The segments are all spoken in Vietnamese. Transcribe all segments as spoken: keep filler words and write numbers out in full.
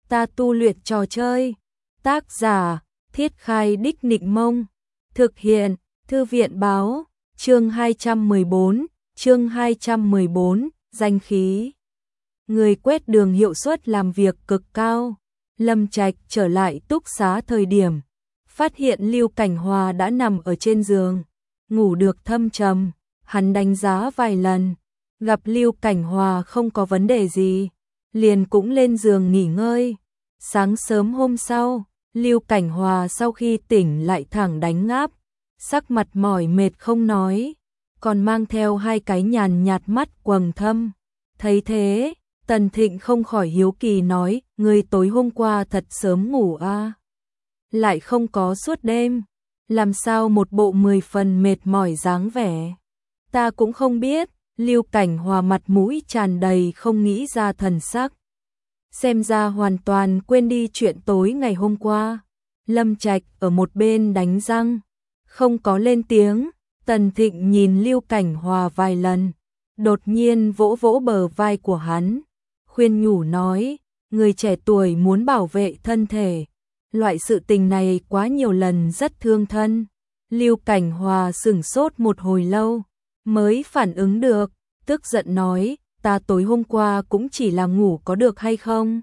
ta tu luyện trò chơi. Tác giả, Thiết Khai Đích Nịnh Mông. Thực hiện, Thư viện báo, chương hai trăm mười bốn, chương hai trăm mười bốn, danh khí. Người quét đường hiệu suất làm việc cực cao. Lâm Trạch trở lại túc xá thời điểm, phát hiện Lưu Cảnh Hòa đã nằm ở trên giường, ngủ được thâm trầm. Hắn đánh giá vài lần, gặp Lưu Cảnh Hòa không có vấn đề gì, liền cũng lên giường nghỉ ngơi. Sáng sớm hôm sau, Lưu Cảnh Hòa sau khi tỉnh lại thẳng đánh ngáp, sắc mặt mỏi mệt không nói, còn mang theo hai cái nhàn nhạt mắt quầng thâm. Thấy thế, Tần Thịnh không khỏi hiếu kỳ nói, ngươi tối hôm qua thật sớm ngủ à? Lại không có suốt đêm, làm sao một bộ mười phần mệt mỏi dáng vẻ? Ta cũng không biết. Lưu Cảnh Hòa mặt mũi tràn đầy không nghĩ ra thần sắc. Xem ra hoàn toàn quên đi chuyện tối ngày hôm qua. Lâm Trạch ở một bên đánh răng, không có lên tiếng. Tần Thịnh nhìn Lưu Cảnh Hòa vài lần, đột nhiên vỗ vỗ bờ vai của hắn, khuyên nhủ nói, người trẻ tuổi muốn bảo vệ thân thể, loại sự tình này quá nhiều lần rất thương thân. Lưu Cảnh Hòa sửng sốt một hồi lâu, mới phản ứng được, tức giận nói, ta tối hôm qua cũng chỉ là ngủ có được hay không?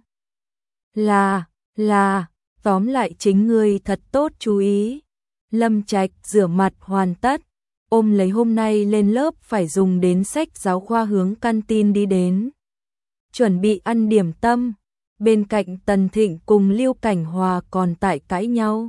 Là, là, tóm lại chính ngươi thật tốt chú ý. Lâm Trạch rửa mặt hoàn tất, ôm lấy hôm nay lên lớp phải dùng đến sách giáo khoa hướng canteen đi đến. Chuẩn bị ăn điểm tâm, bên cạnh Tần Thịnh cùng Lưu Cảnh Hòa còn tại cãi nhau.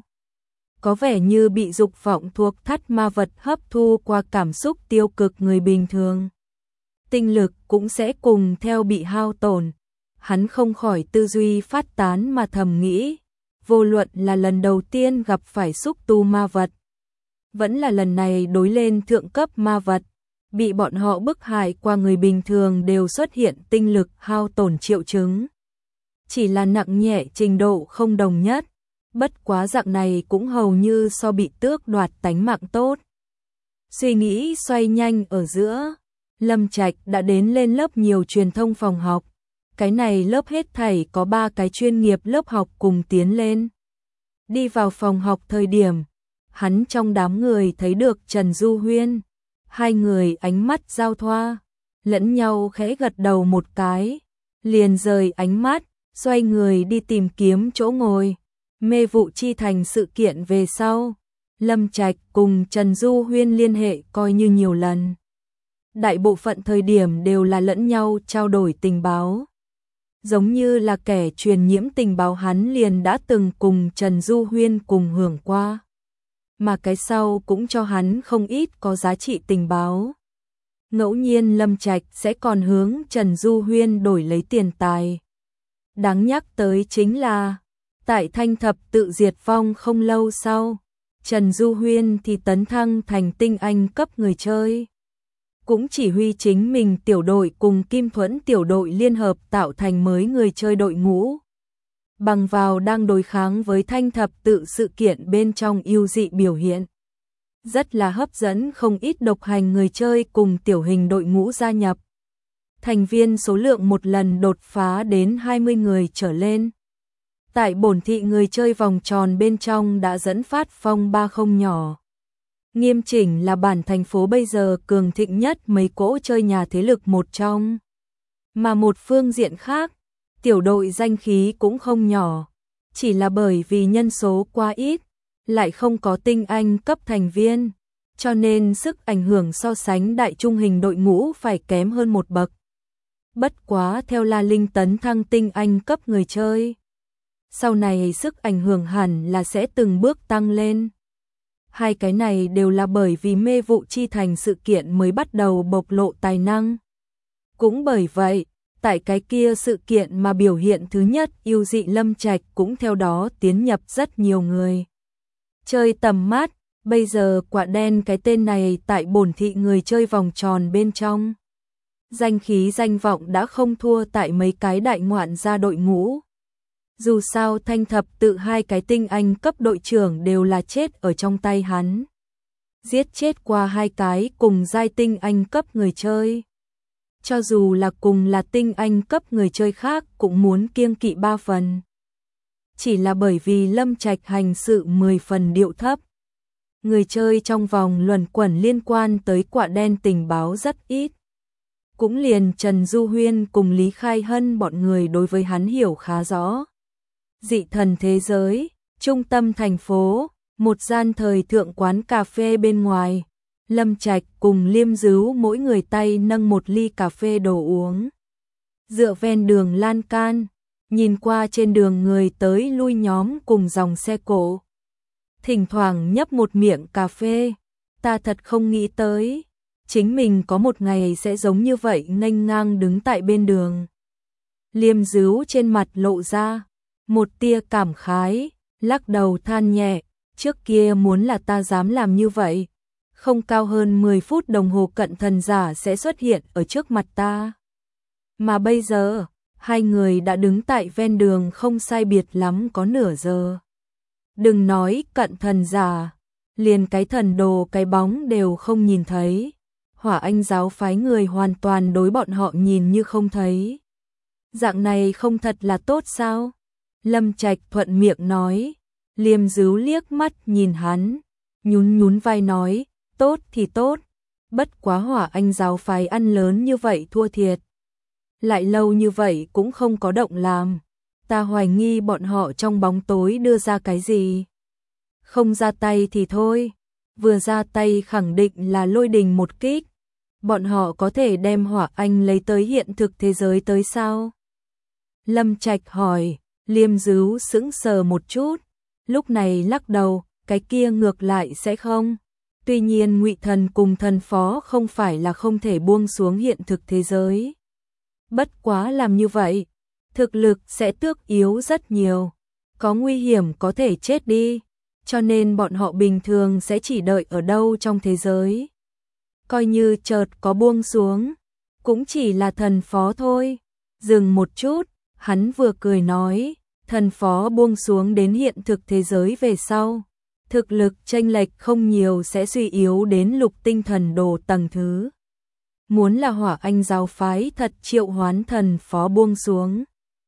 Có vẻ như bị dục vọng thuộc thắt ma vật hấp thu qua cảm xúc tiêu cực người bình thường. Tinh lực cũng sẽ cùng theo bị hao tổn. Hắn không khỏi tư duy phát tán mà thầm nghĩ, vô luận là lần đầu tiên gặp phải xúc tu ma vật, vẫn là lần này đối lên thượng cấp ma vật, bị bọn họ bức hại qua người bình thường đều xuất hiện tinh lực hao tổn triệu chứng. Chỉ là nặng nhẹ trình độ không đồng nhất. Bất quá dạng này cũng hầu như so bị tước đoạt tánh mạng tốt. Suy nghĩ xoay nhanh ở giữa, Lâm Trạch đã đến lên lớp nhiều truyền thông phòng học. Cái này lớp hết thảy có ba cái chuyên nghiệp lớp học cùng tiến lên. Đi vào phòng học thời điểm, hắn trong đám người thấy được Trần Du Huyên. Hai người ánh mắt giao thoa, lẫn nhau khẽ gật đầu một cái, liền rời ánh mắt, xoay người đi tìm kiếm chỗ ngồi. Mê vụ chi thành sự kiện về sau, Lâm Trạch cùng Trần Du Huyên liên hệ coi như nhiều lần. Đại bộ phận thời điểm đều là lẫn nhau trao đổi tình báo. Giống như là kẻ truyền nhiễm tình báo hắn liền đã từng cùng Trần Du Huyên cùng hưởng qua. Mà cái sau cũng cho hắn không ít có giá trị tình báo. Ngẫu nhiên Lâm Trạch sẽ còn hướng Trần Du Huyên đổi lấy tiền tài. Đáng nhắc tới chính là tại Thanh Thập tự diệt vong không lâu sau, Trần Du Huyên thì tấn thăng thành tinh anh cấp người chơi. Cũng chỉ huy chính mình tiểu đội cùng Kim Thuẫn tiểu đội liên hợp tạo thành mới người chơi đội ngũ. Bằng vào đang đối kháng với Thanh Thập tự sự kiện bên trong yêu dị biểu hiện. Rất là hấp dẫn không ít độc hành người chơi cùng tiểu hình đội ngũ gia nhập. Thành viên số lượng một lần đột phá đến hai mươi người trở lên. Tại bổn thị người chơi vòng tròn bên trong đã dẫn phát phong ba không nhỏ. Nghiêm chỉnh là bản thành phố bây giờ cường thịnh nhất mấy cỗ chơi nhà thế lực một trong. Mà một phương diện khác, tiểu đội danh khí cũng không nhỏ. Chỉ là bởi vì nhân số quá ít, lại không có tinh anh cấp thành viên. Cho nên sức ảnh hưởng so sánh đại trung hình đội ngũ phải kém hơn một bậc. Bất quá theo La Linh tấn thăng tinh anh cấp người chơi. Sau này sức ảnh hưởng hẳn là sẽ từng bước tăng lên. Hai cái này đều là bởi vì mê vụ chi thành sự kiện mới bắt đầu bộc lộ tài năng. Cũng bởi vậy, tại cái kia sự kiện mà biểu hiện thứ nhất yêu dị Lâm Trạch cũng theo đó tiến nhập rất nhiều người. Chơi tầm mắt, bây giờ quả đen cái tên này tại bổn thị người chơi vòng tròn bên trong. Danh khí danh vọng đã không thua tại mấy cái đại ngoạn gia đội ngũ. Dù sao Thanh Thập tự hai cái tinh anh cấp đội trưởng đều là chết ở trong tay hắn. Giết chết qua hai cái cùng giai tinh anh cấp người chơi. Cho dù là cùng là tinh anh cấp người chơi khác cũng muốn kiêng kỵ ba phần. chỉ là bởi vì Lâm Trạch hành sự mười phần điệu thấp. Người chơi trong vòng luẩn quẩn liên quan tới quả đen tình báo rất ít. Cũng liền Trần Du Huyên cùng Lý Khai Hân bọn người đối với hắn hiểu khá rõ. Dị thần thế giới, trung tâm thành phố, một gian thời thượng quán cà phê bên ngoài. Lâm Trạch cùng Liêm Dứu mỗi người tay nâng một ly cà phê đồ uống. Dựa ven đường lan can, nhìn qua trên đường người tới lui nhóm cùng dòng xe cộ. Thỉnh thoảng nhấp một miệng cà phê, ta thật không nghĩ tới, chính mình có một ngày sẽ giống như vậy nghênh ngang đứng tại bên đường. Liêm Dứu trên mặt lộ ra một tia cảm khái, lắc đầu than nhẹ, trước kia muốn là ta dám làm như vậy, không cao hơn mười phút đồng hồ cận thần giả sẽ xuất hiện ở trước mặt ta. Mà bây giờ, hai người đã đứng tại ven đường không sai biệt lắm có nửa giờ. Đừng nói cận thần giả, liền cái thần đồ cái bóng đều không nhìn thấy. Hỏa Anh giáo phái người hoàn toàn đối bọn họ nhìn như không thấy. Dạng này không thật là tốt sao? Lâm Trạch thuận miệng nói. Liêm Dứu liếc mắt nhìn hắn, nhún nhún vai nói, tốt thì tốt, bất quá Hỏa Anh giáo phái ăn lớn như vậy thua thiệt. Lại lâu như vậy cũng không có động làm, ta hoài nghi bọn họ trong bóng tối đưa ra cái gì. Không ra tay thì thôi, vừa ra tay khẳng định là lôi đình một kích. Bọn họ có thể đem Hỏa Anh lấy tới hiện thực thế giới tới sao? Lâm Trạch hỏi. Liêm Dứu sững sờ một chút, lúc này lắc đầu, cái kia ngược lại sẽ không. Tuy nhiên Ngụy Thần cùng thần phó không phải là không thể buông xuống hiện thực thế giới. Bất quá làm như vậy, thực lực sẽ tước yếu rất nhiều, có nguy hiểm có thể chết đi, cho nên bọn họ bình thường sẽ chỉ đợi ở đâu trong thế giới. Coi như chợt có buông xuống, cũng chỉ là thần phó thôi. Dừng một chút, hắn vừa cười nói, thần phó buông xuống đến hiện thực thế giới về sau, thực lực chênh lệch không nhiều sẽ suy yếu đến lục tinh thần đồ tầng thứ. Muốn là Hỏa Anh giáo phái thật triệu hoán thần phó buông xuống,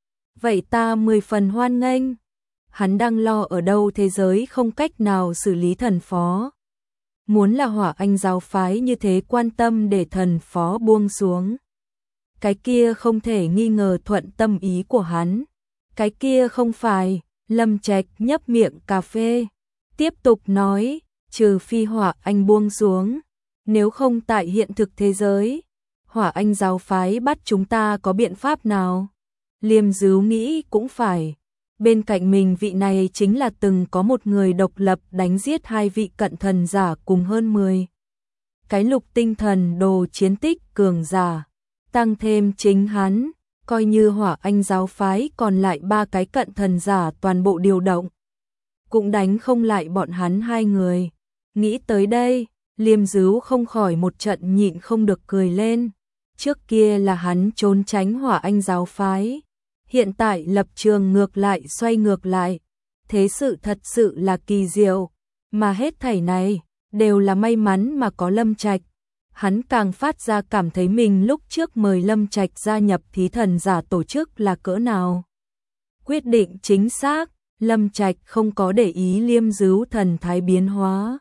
vậy ta mười phần hoan nghênh. Hắn đang lo ở đâu thế giới không cách nào xử lý thần phó. Muốn là Hỏa Anh giáo phái như thế quan tâm để thần phó buông xuống, cái kia không thể nghi ngờ thuận tâm ý của hắn. Cái kia không phải. Lâm Trạch nhấp miệng cà phê, tiếp tục nói, trừ phi Hỏa Anh buông xuống, nếu không tại hiện thực thế giới, Hỏa Anh giáo phái bắt chúng ta có biện pháp nào? Liêm Dứu nghĩ cũng phải, bên cạnh mình vị này chính là từng có một người độc lập đánh giết hai vị cận thần giả cùng hơn mười cái lục tinh thần đồ chiến tích cường giả, tăng thêm chính hắn, coi như Hỏa Anh giáo phái còn lại ba cái cận thần giả toàn bộ điều động, cũng đánh không lại bọn hắn hai người. Nghĩ tới đây, Liêm Dứu không khỏi một trận nhịn không được cười lên. Trước kia là hắn trốn tránh Hỏa Anh giáo phái, hiện tại lập trường ngược lại xoay ngược lại, thế sự thật sự là kỳ diệu, mà hết thảy này đều là may mắn mà có Lâm Trạch. Hắn càng phát ra cảm thấy mình lúc trước mời Lâm Trạch gia nhập thí thần giả tổ chức là cỡ nào. Quyết định chính xác, Lâm Trạch không có để ý Liêm Dứu thần thái biến hóa,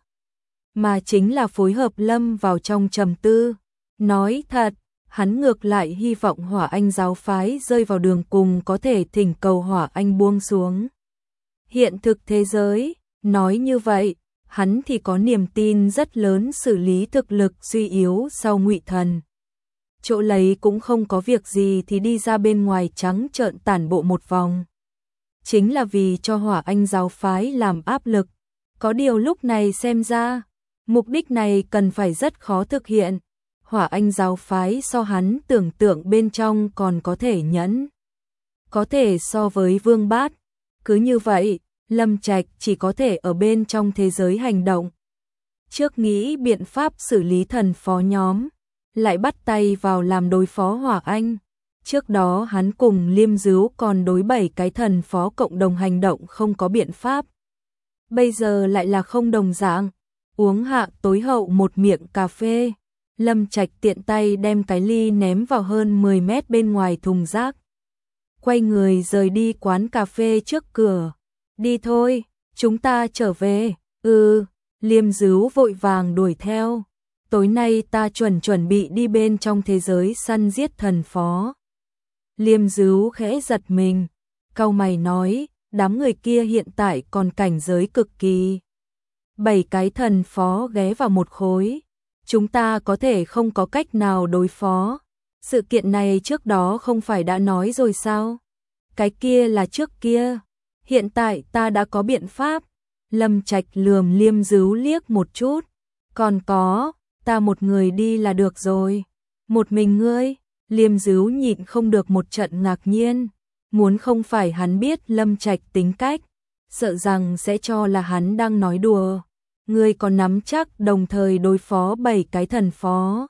mà chính là phối hợp Lâm vào trong trầm tư. Nói thật, hắn ngược lại hy vọng Hỏa Anh giáo phái rơi vào đường cùng có thể thỉnh cầu Hỏa Anh buông xuống hiện thực thế giới. Nói như vậy, hắn thì có niềm tin rất lớn xử lý thực lực suy yếu sau Ngụy Thần. Chỗ lấy cũng không có việc gì thì đi ra bên ngoài trắng trợn tản bộ một vòng. Chính là vì cho Hỏa Anh giáo phái làm áp lực. Có điều lúc này xem ra, mục đích này cần phải rất khó thực hiện. Hỏa Anh giáo phái so hắn tưởng tượng bên trong còn có thể nhẫn. Có thể so với Vương Bát. Cứ như vậy, Lâm Trạch chỉ có thể ở bên trong thế giới hành động. Trước nghĩ biện pháp xử lý thần phó nhóm, lại bắt tay vào làm đối phó Hỏa Anh. Trước đó hắn cùng Liêm Dứu còn đối bảy cái thần phó cộng đồng hành động không có biện pháp. Bây giờ lại là không đồng dạng. Uống hạ tối hậu một miệng cà phê, Lâm Trạch tiện tay đem cái ly ném vào hơn mười mét bên ngoài thùng rác. Quay người rời đi quán cà phê trước cửa. Đi thôi, chúng ta trở về. Ừ, Liêm Dứu vội vàng đuổi theo. Tối nay ta chuẩn chuẩn bị đi bên trong thế giới săn giết thần phó. Liêm Dứu khẽ giật mình, cau mày nói, đám người kia hiện tại còn cảnh giới cực kỳ. Bảy cái thần phó ghé vào một khối, chúng ta có thể không có cách nào đối phó. Sự kiện này trước đó không phải đã nói rồi sao? Cái kia là trước kia, hiện tại ta đã có biện pháp. Lâm Trạch lườm Liêm Dứu liếc một chút, còn có, ta một người đi là được rồi. Một mình ngươi? Liêm Dứu nhịn không được một trận ngạc nhiên, muốn không phải hắn biết Lâm Trạch tính cách, sợ rằng sẽ cho là hắn đang nói đùa. Ngươi còn nắm chắc đồng thời đối phó bảy cái thần phó?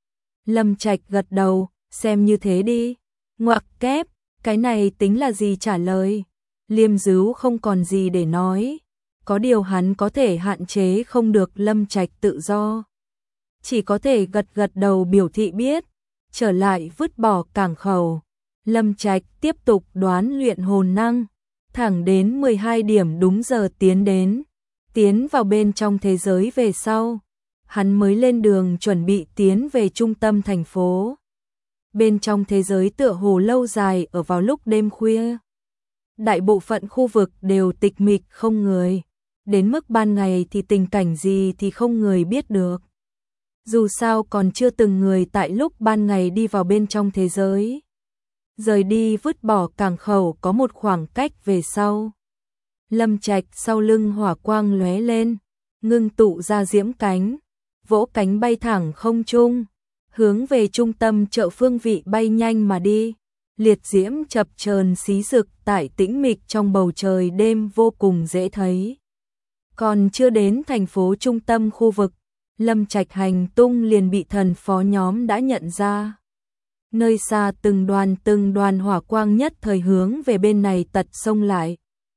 Lâm Trạch gật đầu, xem như thế đi. Ngoặc kép, cái này tính là gì trả lời? Liêm Dứu không còn gì để nói, có điều hắn có thể hạn chế không được Lâm Trạch tự do. Chỉ có thể gật gật đầu biểu thị biết, trở lại vứt bỏ cảng khẩu. Lâm Trạch tiếp tục đoán luyện hồn năng, thẳng đến mười hai điểm đúng giờ tiến đến, tiến vào bên trong thế giới về sau. Hắn mới lên đường chuẩn bị tiến về trung tâm thành phố. Bên trong thế giới tựa hồ lâu dài ở vào lúc đêm khuya. Đại bộ phận khu vực đều tịch mịch không người. Đến mức ban ngày thì tình cảnh gì thì không người biết được. Dù sao còn chưa từng người tại lúc ban ngày đi vào bên trong thế giới. Rời đi vứt bỏ cảng khẩu có một khoảng cách về sau. Lâm Trạch sau lưng hỏa quang lóe lên, ngưng tụ ra diễm cánh, vỗ cánh bay thẳng không trung, hướng về trung tâm chợ phương vị bay nhanh mà đi. Liệt diễm chập chờn xí rực tại tĩnh mịch trong bầu trời đêm vô cùng dễ thấy. Còn chưa đến thành phố trung tâm khu vực, Lâm Trạch hành tung liền bị thần phó nhóm đã nhận ra. Nơi xa từng đoàn từng đoàn hỏa quang nhất thời hướng về bên này tật xông lại.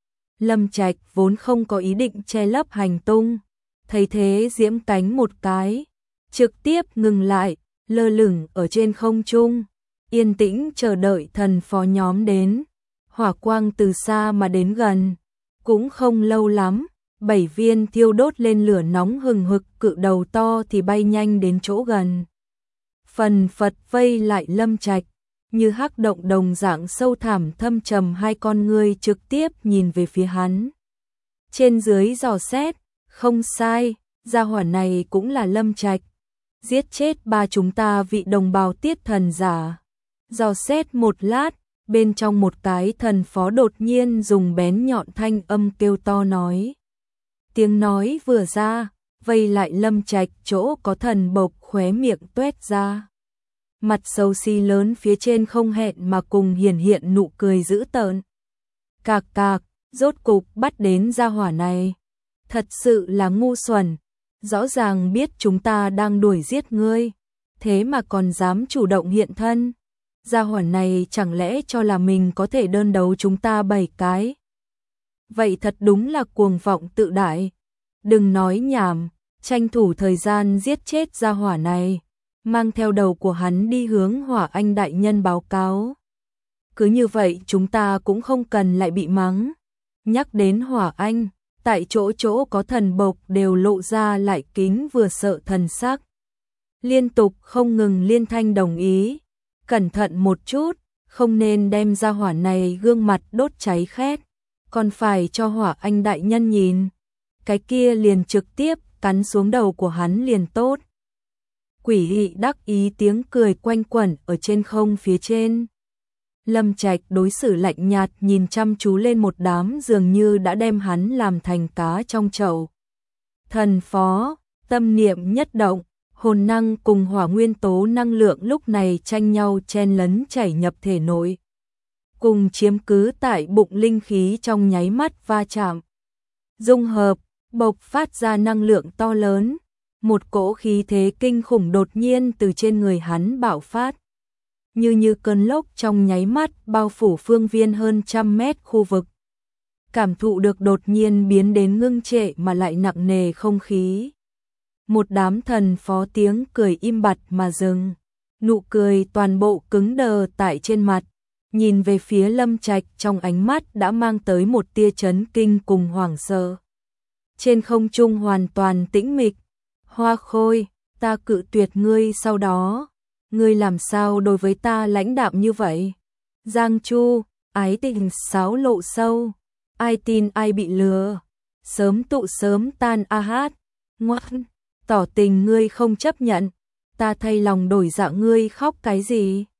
Lâm Trạch vốn không có ý định che lấp hành tung, thấy thế giễm cánh một cái, trực tiếp ngừng lại, lơ lửng ở trên không trung, yên tĩnh chờ đợi thần phó nhóm đến. Hỏa quang từ xa mà đến gần, cũng không lâu lắm, bảy viên thiêu đốt lên lửa nóng hừng hực cự đầu to thì bay nhanh đến chỗ gần. Phần phật vây lại Lâm Trạch, như hắc động đồng dạng sâu thẳm thâm trầm, hai con ngươi trực tiếp nhìn về phía hắn. Trên dưới dò xét, không sai, gia hỏa này cũng là Lâm Trạch. Giết chết ba chúng ta vị đồng bào tiết thần giả. Dò xét một lát, bên trong một cái thần phó đột nhiên dùng bén nhọn thanh âm kêu to nói. Tiếng nói vừa ra, vây lại Lâm Trạch chỗ có thần bộc khóe miệng tuét ra. Mặt xấu xí lớn phía trên không hẹn mà cùng hiển hiện nụ cười dữ tợn. Cạc cạc, rốt cục bắt đến gia hỏa này. Thật sự là ngu xuẩn, rõ ràng biết chúng ta đang đuổi giết ngươi, thế mà còn dám chủ động hiện thân. Gia hỏa này chẳng lẽ cho là mình có thể đơn đấu chúng ta bảy cái? Vậy thật đúng là cuồng vọng tự đại. Đừng nói nhảm, tranh thủ thời gian giết chết gia hỏa này, mang theo đầu của hắn đi hướng Hỏa Anh đại nhân báo cáo. Cứ như vậy chúng ta cũng không cần lại bị mắng. Nhắc đến Hỏa Anh, tại chỗ chỗ có thần bộc đều lộ ra lại kính vừa sợ thần sắc. Liên tục không ngừng liên thanh đồng ý. Cẩn thận một chút, không nên đem gia hỏa này gương mặt đốt cháy khét, còn phải cho Hỏa Anh đại nhân nhìn. Cái kia liền trực tiếp cắn xuống đầu của hắn liền tốt. Quỷ dị đắc ý tiếng cười quanh quẩn ở trên không phía trên. Lâm Trạch đối xử lạnh nhạt nhìn chăm chú lên một đám dường như đã đem hắn làm thành cá trong chậu. Thần phó, tâm niệm nhất động, hồn năng cùng hỏa nguyên tố năng lượng lúc này tranh nhau chen lấn chảy nhập thể nội. Cùng chiếm cứ tại bụng linh khí trong nháy mắt va chạm. Dung hợp, bộc phát ra năng lượng to lớn. Một cỗ khí thế kinh khủng đột nhiên từ trên người hắn bạo phát. Như như cơn lốc trong nháy mắt bao phủ phương viên hơn trăm mét khu vực. Cảm thụ được đột nhiên biến đến ngưng trệ mà lại nặng nề không khí. Một đám thần phó tiếng cười im bặt mà dừng. Nụ cười toàn bộ cứng đờ tại trên mặt. nhìn về phía Lâm Trạch, trong ánh mắt đã mang tới một tia chấn kinh cùng hoảng sợ. Trên không trung hoàn toàn tĩnh mịch. Hoa Khôi, ta cự tuyệt ngươi, sau đó ngươi làm sao đối với ta lãnh đạm như vậy? Giang Chu, ái tình sáo lộ sâu, ai tin ai bị lừa, sớm tụ sớm tan a hát. Ngoan, tỏ tình ngươi không chấp nhận, ta thay lòng đổi dạ, ngươi khóc cái gì?